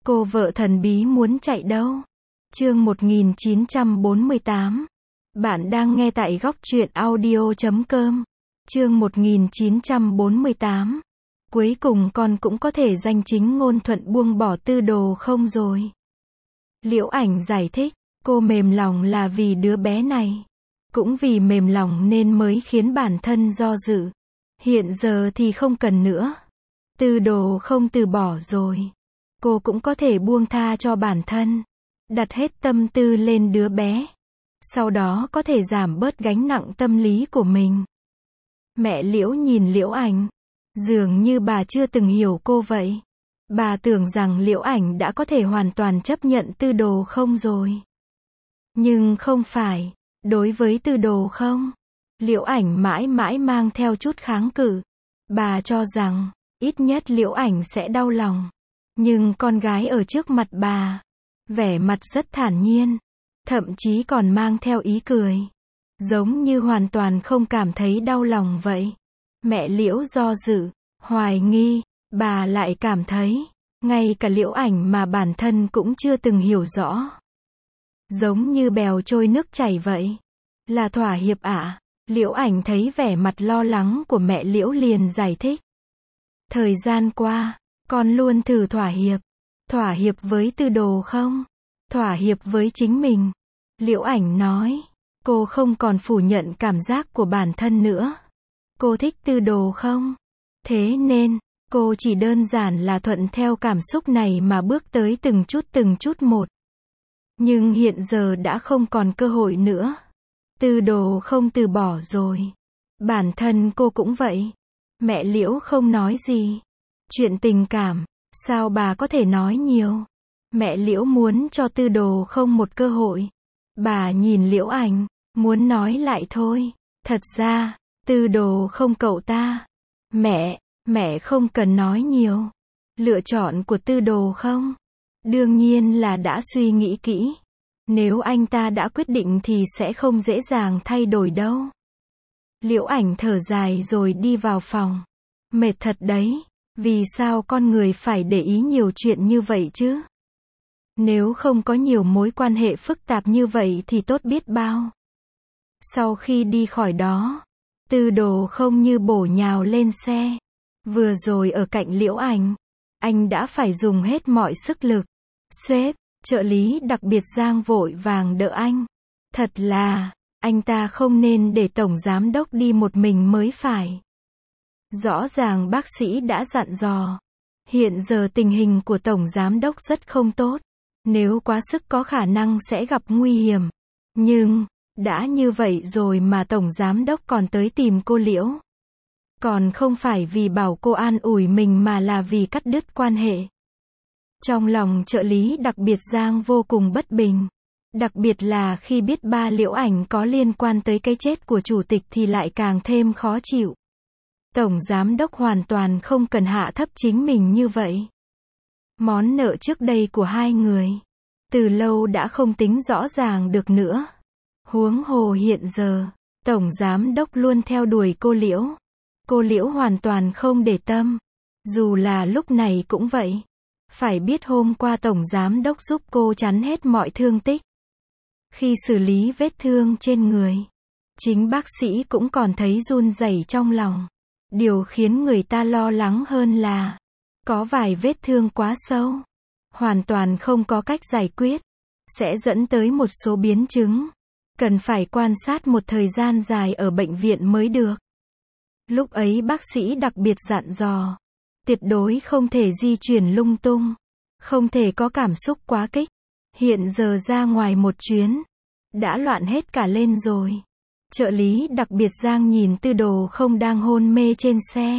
Cô vợ thần bí muốn chạy đâu? Chương 1948. Bạn đang nghe tại góc truyện audio.com. Chương 1948. Cuối cùng con cũng có thể danh chính ngôn thuận buông bỏ Tư Đồ không rồi? Liễu Ảnh giải thích, cô mềm lòng là vì đứa bé này. Cũng vì mềm lòng nên mới khiến bản thân do dự. Hiện giờ thì không cần nữa. Tư Đồ không từ bỏ rồi. Cô cũng có thể buông tha cho bản thân. Đặt hết tâm tư lên đứa bé. Sau đó có thể giảm bớt gánh nặng tâm lý của mình. Mẹ Liễu nhìn Liễu Ảnh. Dường như bà chưa từng hiểu cô vậy. Bà tưởng rằng Liễu Ảnh đã có thể hoàn toàn chấp nhận Tư Đồ không rồi. Nhưng không phải. Đối với Tư Đồ không, Liễu Ảnh mãi mãi mang theo chút kháng cự. Bà cho rằng, ít nhất Liễu Ảnh sẽ đau lòng. Nhưng con gái ở trước mặt bà, vẻ mặt rất thản nhiên, thậm chí còn mang theo ý cười. Giống như hoàn toàn không cảm thấy đau lòng vậy. Mẹ Liễu do dự, hoài nghi, bà lại cảm thấy, ngay cả Liễu Ảnh mà bản thân cũng chưa từng hiểu rõ. Giống như bèo trôi nước chảy vậy. Là thỏa hiệp ạ? Liễu Ảnh thấy vẻ mặt lo lắng của mẹ Liễu liền giải thích. Thời gian qua, con luôn thử thỏa hiệp. Thỏa hiệp với Tư Đồ không? Thỏa hiệp với chính mình. Liễu Ảnh nói, cô không còn phủ nhận cảm giác của bản thân nữa. Cô thích Tư Đồ không? Thế nên, cô chỉ đơn giản là thuận theo cảm xúc này mà bước tới từng chút một. Nhưng hiện giờ đã không còn cơ hội nữa. Tư Đồ không từ bỏ rồi. Bản thân cô cũng vậy. Mẹ Liễu không nói gì. Chuyện tình cảm, sao bà có thể nói nhiều? Mẹ Liễu muốn cho Tư Đồ không một cơ hội. Bà nhìn Liễu Ảnh, muốn nói lại thôi. Thật ra, Tư Đồ không cậu ta. Mẹ không cần nói nhiều. Lựa chọn của Tư Đồ không? Đương nhiên là đã suy nghĩ kỹ. Nếu anh ta đã quyết định thì sẽ không dễ dàng thay đổi đâu. Liễu Ảnh thở dài rồi đi vào phòng. Mệt thật đấy. Vì sao con người phải để ý nhiều chuyện như vậy chứ? Nếu không có nhiều mối quan hệ phức tạp như vậy thì tốt biết bao. Sau khi đi khỏi đó, Tư Đồ không như bổ nhào lên xe. Vừa rồi ở cạnh Liễu Ảnh, anh đã phải dùng hết mọi sức lực. Sếp, trợ lý đặc biệt Giang vội vàng đỡ anh. Thật là, anh ta không nên để tổng giám đốc đi một mình mới phải. Rõ ràng bác sĩ đã dặn dò. Hiện giờ tình hình của tổng giám đốc rất không tốt. Nếu quá sức có khả năng sẽ gặp nguy hiểm. Nhưng, đã như vậy rồi mà tổng giám đốc còn tới tìm cô Liễu. Còn không phải vì bảo cô an ủi mình mà là vì cắt đứt quan hệ. Trong lòng trợ lý đặc biệt Giang vô cùng bất bình. Đặc biệt là khi biết ba Liễu Ảnh có liên quan tới cái chết của chủ tịch thì lại càng thêm khó chịu. Tổng giám đốc hoàn toàn không cần hạ thấp chính mình như vậy. Món nợ trước đây của hai người, từ lâu đã không tính rõ ràng được nữa. Huống hồ hiện giờ, tổng giám đốc luôn theo đuổi cô Liễu. Cô Liễu hoàn toàn không để tâm. Dù là lúc này cũng vậy. Phải biết hôm qua tổng giám đốc giúp cô chắn hết mọi thương tích. Khi xử lý vết thương trên người, chính bác sĩ cũng còn thấy run rẩy trong lòng. Điều khiến người ta lo lắng hơn là, có vài vết thương quá sâu, hoàn toàn không có cách giải quyết, sẽ dẫn tới một số biến chứng. Cần phải quan sát một thời gian dài ở bệnh viện mới được. Lúc ấy bác sĩ đặc biệt dặn dò, tuyệt đối không thể di chuyển lung tung, không thể có cảm xúc quá kích. Hiện giờ ra ngoài một chuyến, đã loạn hết cả lên rồi. Trợ lý đặc biệt Giang nhìn Tư Đồ không đang hôn mê trên xe.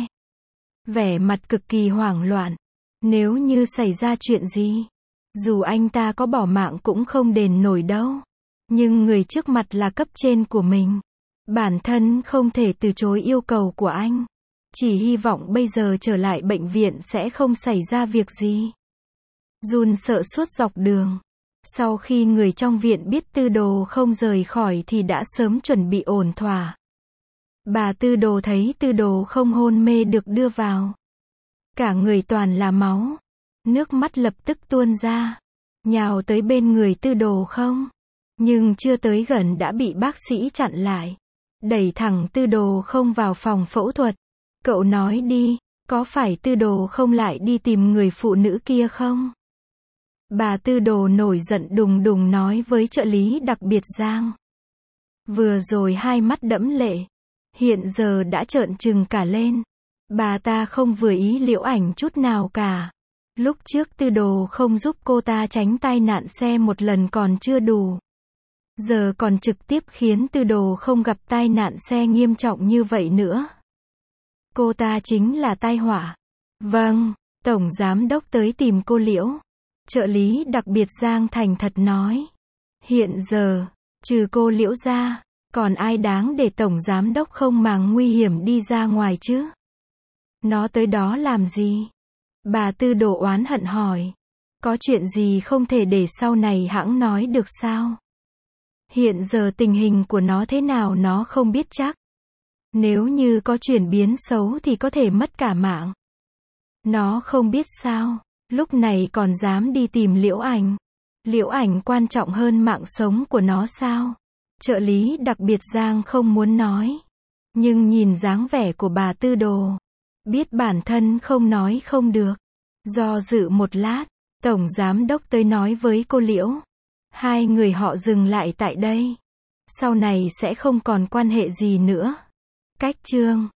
Vẻ mặt cực kỳ hoảng loạn. Nếu như xảy ra chuyện gì, dù anh ta có bỏ mạng cũng không đền nổi đâu. Nhưng người trước mặt là cấp trên của mình. Bản thân không thể từ chối yêu cầu của anh. Chỉ hy vọng bây giờ trở lại bệnh viện sẽ không xảy ra việc gì. Run sợ suốt dọc đường. Sau khi người trong viện biết Tư Đồ không rời khỏi thì đã sớm chuẩn bị ổn thỏa. Bà Tư Đồ thấy Tư Đồ không hôn mê được đưa vào. Cả người toàn là máu. Nước mắt lập tức tuôn ra, nhào tới bên người Tư Đồ Không. Nhưng chưa tới gần đã bị bác sĩ chặn lại. Đẩy thẳng Tư Đồ Không vào phòng phẫu thuật. Cậu nói đi, có phải Tư Đồ Không lại đi tìm người phụ nữ kia không? Bà Tư Đồ nổi giận đùng đùng nói với trợ lý đặc biệt Giang. Vừa rồi hai mắt đẫm lệ, hiện giờ đã trợn trừng cả lên. Bà ta không vừa ý Liễu Ảnh chút nào cả. Lúc trước Tư Đồ Không giúp cô ta tránh tai nạn xe một lần còn chưa đủ. Giờ còn trực tiếp khiến Tư Đồ Không gặp tai nạn xe nghiêm trọng như vậy nữa. Cô ta chính là tai họa. Vâng, Tổng Giám Đốc tới tìm cô Liễu. Trợ lý đặc biệt Giang thành thật nói. Hiện giờ, trừ cô Liễu ra, còn ai đáng để Tổng Giám Đốc không màng nguy hiểm đi ra ngoài chứ? Nó tới đó làm gì? Bà Tư Đồ oán hận hỏi. Có chuyện gì không thể để sau này hãng nói được sao? Hiện giờ tình hình của nó thế nào nó không biết chắc. Nếu như có chuyển biến xấu thì có thể mất cả mạng. Nó không biết sao, lúc này còn dám đi tìm Liễu Ảnh. Liễu Ảnh quan trọng hơn mạng sống của nó sao? Trợ lý đặc biệt Giang không muốn nói. Nhưng nhìn dáng vẻ của bà Tư Đồ, biết bản thân không nói không được. Do dự một lát, Tổng Giám Đốc tới nói với cô Liễu. Hai người họ dừng lại tại đây. Sau này sẽ không còn quan hệ gì nữa. Cách chương